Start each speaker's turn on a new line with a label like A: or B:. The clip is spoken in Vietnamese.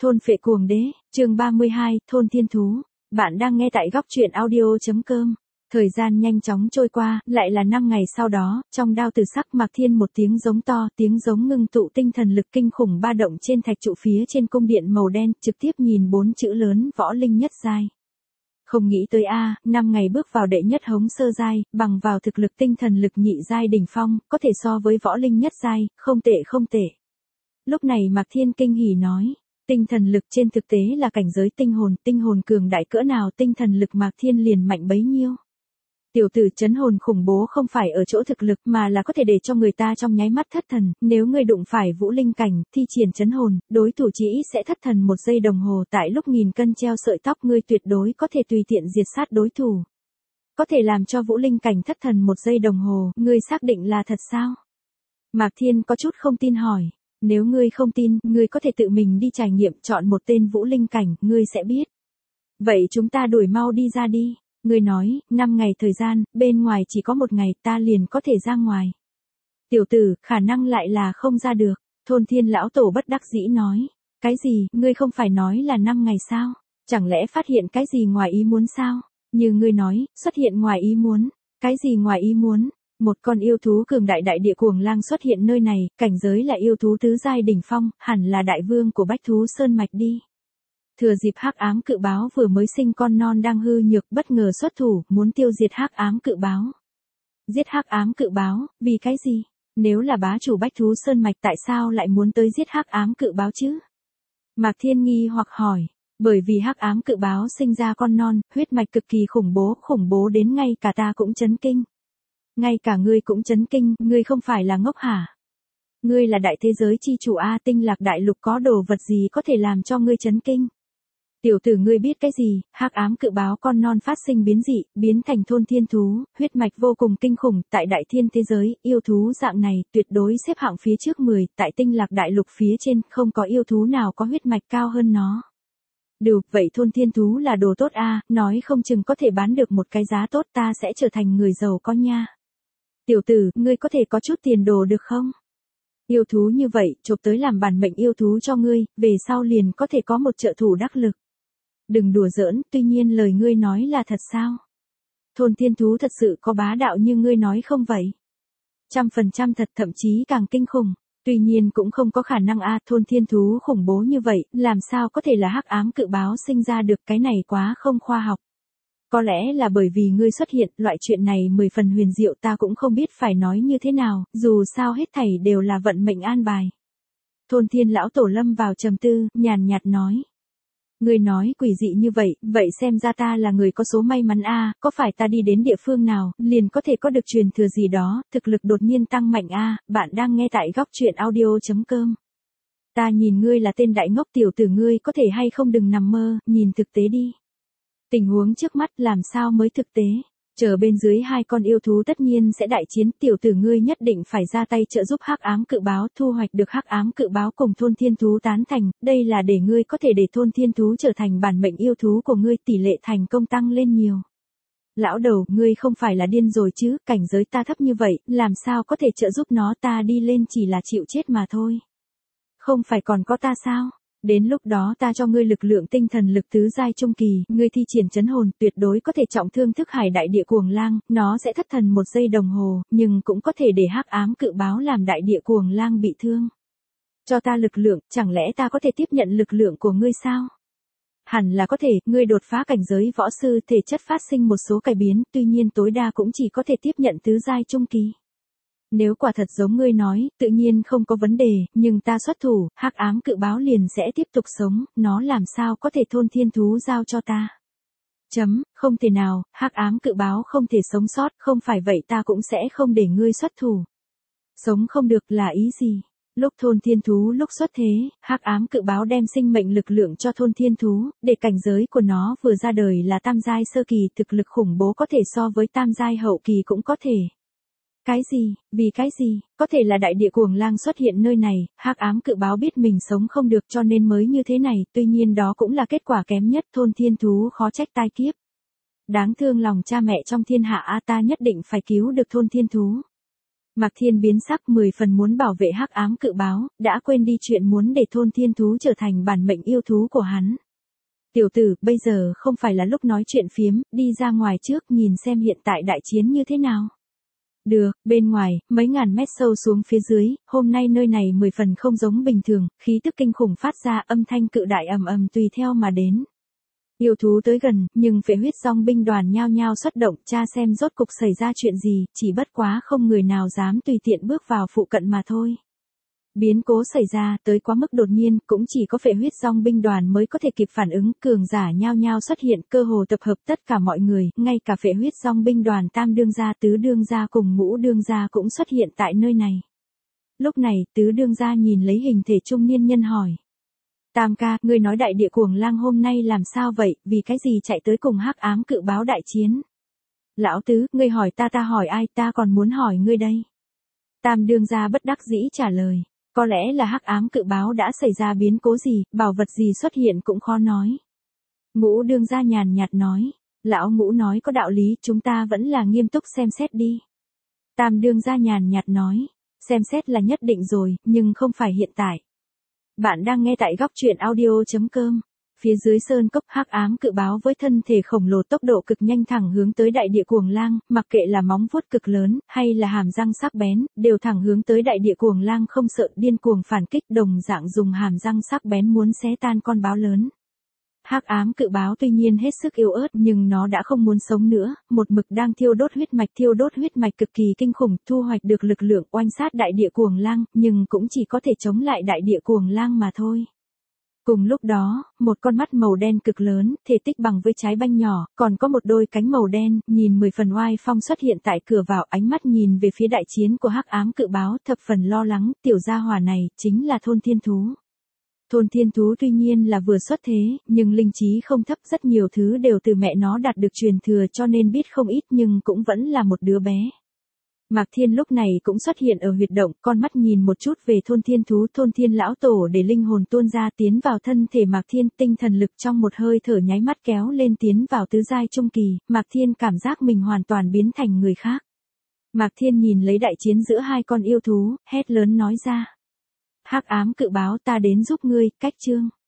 A: Thôn phệ cuồng đế, chương 32, thôn thiên thú. Bạn đang nghe tại góc truyện audio.com. Thời gian nhanh chóng trôi qua, lại là 5 ngày sau đó, trong đao tử sắc Mạc Thiên một tiếng giống to, tiếng giống ngưng tụ tinh thần lực kinh khủng ba động trên thạch trụ phía trên cung điện màu đen, trực tiếp nhìn 4 chữ lớn võ linh nhất giai. Không nghĩ tới 5 ngày bước vào đệ nhất hống sơ giai, bằng vào thực lực tinh thần lực nhị giai đỉnh phong, có thể so với võ linh nhất giai, không tệ không tệ. Lúc này Mạc Thiên kinh hỉ nói. Tinh thần lực trên thực tế là cảnh giới tinh hồn cường đại cỡ nào tinh thần lực Mạc Thiên liền mạnh bấy nhiêu. Tiểu tử chấn hồn khủng bố không phải ở chỗ thực lực mà là có thể để cho người ta trong nháy mắt thất thần, nếu ngươi đụng phải vũ linh cảnh, thi triển chấn hồn, đối thủ chỉ sẽ thất thần 1 giây đồng hồ tại lúc nghìn cân treo sợi tóc ngươi tuyệt đối có thể tùy tiện diệt sát đối thủ. Có thể làm cho vũ linh cảnh thất thần 1 giây đồng hồ, ngươi xác định là thật sao? Mạc Thiên có chút không tin hỏi. Nếu ngươi không tin, ngươi có thể tự mình đi trải nghiệm chọn một tên vũ linh cảnh, ngươi sẽ biết. Vậy chúng ta đuổi mau đi ra đi. Ngươi nói, 5 ngày thời gian, bên ngoài chỉ có 1 ngày ta liền có thể ra ngoài. Tiểu tử, khả năng lại là không ra được. Thôn Thiên lão tổ bất đắc dĩ nói. Cái gì, ngươi không phải nói là 5 ngày sao? Chẳng lẽ phát hiện cái gì ngoài ý muốn sao? Như ngươi nói, xuất hiện ngoài ý muốn. Cái gì ngoài ý muốn? Một con yêu thú cường đại đại địa cuồng lang xuất hiện nơi này, cảnh giới là yêu thú tứ giai đỉnh phong, hẳn là đại vương của Bách Thú Sơn mạch đi. Thừa dịp hắc ám cự báo vừa mới sinh con non đang hư nhược bất ngờ xuất thủ, muốn tiêu diệt hắc ám cự báo. Giết hắc ám cự báo, vì cái gì? Nếu là bá chủ Bách Thú Sơn mạch tại sao lại muốn tới giết hắc ám cự báo chứ? Mạc Thiên nghi hoặc hỏi. Bởi vì hắc ám cự báo sinh ra con non, huyết mạch cực kỳ khủng bố đến ngay cả ta cũng chấn kinh. Ngay cả ngươi cũng chấn kinh, ngươi không phải là ngốc hả? Ngươi là đại thế giới chi chủ Tinh Lạc đại lục có đồ vật gì có thể làm cho ngươi chấn kinh? Tiểu tử ngươi biết cái gì? Hắc ám cự báo con non phát sinh biến dị, biến thành thôn thiên thú, huyết mạch vô cùng kinh khủng, tại đại thiên thế giới, yêu thú dạng này tuyệt đối xếp hạng phía trước 10, tại Tinh Lạc đại lục phía trên, không có yêu thú nào có huyết mạch cao hơn nó. Được, vậy thôn thiên thú là đồ tốt nói không chừng có thể bán được một cái giá tốt ta sẽ trở thành người giàu có nha. Tiểu tử, ngươi có thể có chút tiền đồ được không? Yêu thú như vậy, chộp tới làm bản mệnh yêu thú cho ngươi, về sau liền có thể có một trợ thủ đắc lực. Đừng đùa giỡn, tuy nhiên lời ngươi nói là thật sao? Thôn thiên thú thật sự có bá đạo như ngươi nói không vậy? 100% thật, thậm chí càng kinh khủng. Tuy nhiên cũng không có khả năng thôn thiên thú khủng bố như vậy, làm sao có thể là hắc ám cự báo sinh ra được, cái này quá không khoa học. Có lẽ là bởi vì ngươi xuất hiện, loại chuyện này 10 phần huyền diệu ta cũng không biết phải nói như thế nào, dù sao hết thảy đều là vận mệnh an bài. Thôn Thiên lão tổ lâm vào trầm tư, nhàn nhạt nói. Ngươi nói quỷ dị như vậy, vậy xem ra ta là người có số may mắn có phải ta đi đến địa phương nào, liền có thể có được truyền thừa gì đó, thực lực đột nhiên tăng mạnh bạn đang nghe tại góc truyện audio.com. Ta nhìn ngươi là tên đại ngốc tiểu tử ngươi có thể hay không đừng nằm mơ, nhìn thực tế đi. Tình huống trước mắt làm sao mới thực tế, chờ bên dưới 2 con yêu thú tất nhiên sẽ đại chiến tiểu tử ngươi nhất định phải ra tay trợ giúp hắc ám cự báo thu hoạch được hắc ám cự báo cùng thôn thiên thú tán thành, đây là để ngươi có thể để thôn thiên thú trở thành bản mệnh yêu thú của ngươi tỷ lệ thành công tăng lên nhiều. Lão đầu, ngươi không phải là điên rồi chứ, cảnh giới ta thấp như vậy, làm sao có thể trợ giúp nó ta đi lên chỉ là chịu chết mà thôi. Không phải còn có ta sao? Đến lúc đó ta cho ngươi lực lượng tinh thần lực tứ giai trung kỳ, ngươi thi triển chấn hồn tuyệt đối có thể trọng thương thức hải đại địa cuồng lang, nó sẽ thất thần 1 giây đồng hồ, nhưng cũng có thể để hắc ám cự báo làm đại địa cuồng lang bị thương. Cho ta lực lượng, chẳng lẽ ta có thể tiếp nhận lực lượng của ngươi sao? Hẳn là có thể, ngươi đột phá cảnh giới võ sư thể chất phát sinh một số cải biến, tuy nhiên tối đa cũng chỉ có thể tiếp nhận tứ giai trung kỳ. Nếu quả thật giống ngươi nói, tự nhiên không có vấn đề, nhưng ta xuất thủ, hắc ám cự báo liền sẽ tiếp tục sống, nó làm sao có thể thôn thiên thú giao cho ta. Không thể nào, hắc ám cự báo không thể sống sót, không phải vậy ta cũng sẽ không để ngươi xuất thủ. Sống không được là ý gì? Lúc thôn thiên thú lúc xuất thế, hắc ám cự báo đem sinh mệnh lực lượng cho thôn thiên thú, để cảnh giới của nó vừa ra đời là tam giai sơ kỳ, thực lực khủng bố có thể so với tam giai hậu kỳ cũng có thể. Cái gì, vì cái gì, có thể là đại địa cuồng lang xuất hiện nơi này, hắc ám cự báo biết mình sống không được cho nên mới như thế này, tuy nhiên đó cũng là kết quả kém nhất, thôn thiên thú khó trách tai kiếp. Đáng thương lòng cha mẹ trong thiên hạ ta nhất định phải cứu được thôn thiên thú. Mạc Thiên biến sắc 10 phần muốn bảo vệ hắc ám cự báo, đã quên đi chuyện muốn để thôn thiên thú trở thành bản mệnh yêu thú của hắn. Tiểu tử, bây giờ không phải là lúc nói chuyện phiếm, đi ra ngoài trước nhìn xem hiện tại đại chiến như thế nào. Được, bên ngoài, mấy ngàn mét sâu xuống phía dưới, hôm nay nơi này 10 phần không giống bình thường, khí tức kinh khủng phát ra, âm thanh cự đại ầm ầm tùy theo mà đến. Yêu thú tới gần, nhưng phệ huyết dòng binh đoàn nhao nhao xuất động, tra xem rốt cục xảy ra chuyện gì, chỉ bất quá không người nào dám tùy tiện bước vào phụ cận mà thôi. Biến cố xảy ra, tới quá mức đột nhiên, cũng chỉ có phệ huyết dòng binh đoàn mới có thể kịp phản ứng, cường giả nhao nhao xuất hiện, cơ hồ tập hợp tất cả mọi người, ngay cả phệ huyết dòng binh đoàn tam đương gia, tứ đương gia cùng ngũ đương gia cũng xuất hiện tại nơi này. Lúc này, tứ đương gia nhìn lấy hình thể trung niên nhân hỏi. Tam ca, ngươi nói đại địa cuồng lang hôm nay làm sao vậy, vì cái gì chạy tới cùng hắc ám cự báo đại chiến? Lão tứ, ngươi hỏi ta hỏi ai, ta còn muốn hỏi ngươi đây. Tam đương gia bất đắc dĩ trả lời. Có lẽ là hắc ám cự báo đã xảy ra biến cố gì, bảo vật gì xuất hiện cũng khó nói. Ngũ đương gia nhàn nhạt nói. Lão ngũ nói có đạo lý, chúng ta vẫn là nghiêm túc xem xét đi. Tam đương gia nhàn nhạt nói. Xem xét là nhất định rồi, nhưng không phải hiện tại. Bạn đang nghe tại góc truyện audio.com. Phía dưới sơn cốc hắc ám cự báo với thân thể khổng lồ tốc độ cực nhanh thẳng hướng tới đại địa cuồng lang, mặc kệ là móng vuốt cực lớn, hay là hàm răng sắc bén, đều thẳng hướng tới đại địa cuồng lang không sợ điên cuồng phản kích đồng dạng dùng hàm răng sắc bén muốn xé tan con báo lớn. Hắc ám cự báo tuy nhiên hết sức yếu ớt nhưng nó đã không muốn sống nữa, một mực đang thiêu đốt huyết mạch cực kỳ kinh khủng, thu hoạch được lực lượng oanh sát đại địa cuồng lang, nhưng cũng chỉ có thể chống lại đại địa cuồng lang mà thôi. Cùng lúc đó, một con mắt màu đen cực lớn, thể tích bằng với trái banh nhỏ, còn có một đôi cánh màu đen, nhìn 10 phần oai phong xuất hiện tại cửa vào, ánh mắt nhìn về phía đại chiến của hắc ám cự báo, thập phần lo lắng, tiểu gia hỏa này, chính là thôn thiên thú. Thôn thiên thú tuy nhiên là vừa xuất thế, nhưng linh trí không thấp, rất nhiều thứ đều từ mẹ nó đạt được truyền thừa cho nên biết không ít nhưng cũng vẫn là một đứa bé. Mạc Thiên lúc này cũng xuất hiện ở huyệt động, con mắt nhìn một chút về thôn thiên lão tổ để linh hồn tuôn ra tiến vào thân thể Mạc Thiên, tinh thần lực trong một hơi thở nháy mắt kéo lên tiến vào tứ giai trung kỳ, Mạc Thiên cảm giác mình hoàn toàn biến thành người khác. Mạc Thiên nhìn lấy đại chiến giữa hai con yêu thú, hét lớn nói ra. Hắc ám cự báo ta đến giúp ngươi, cách chương.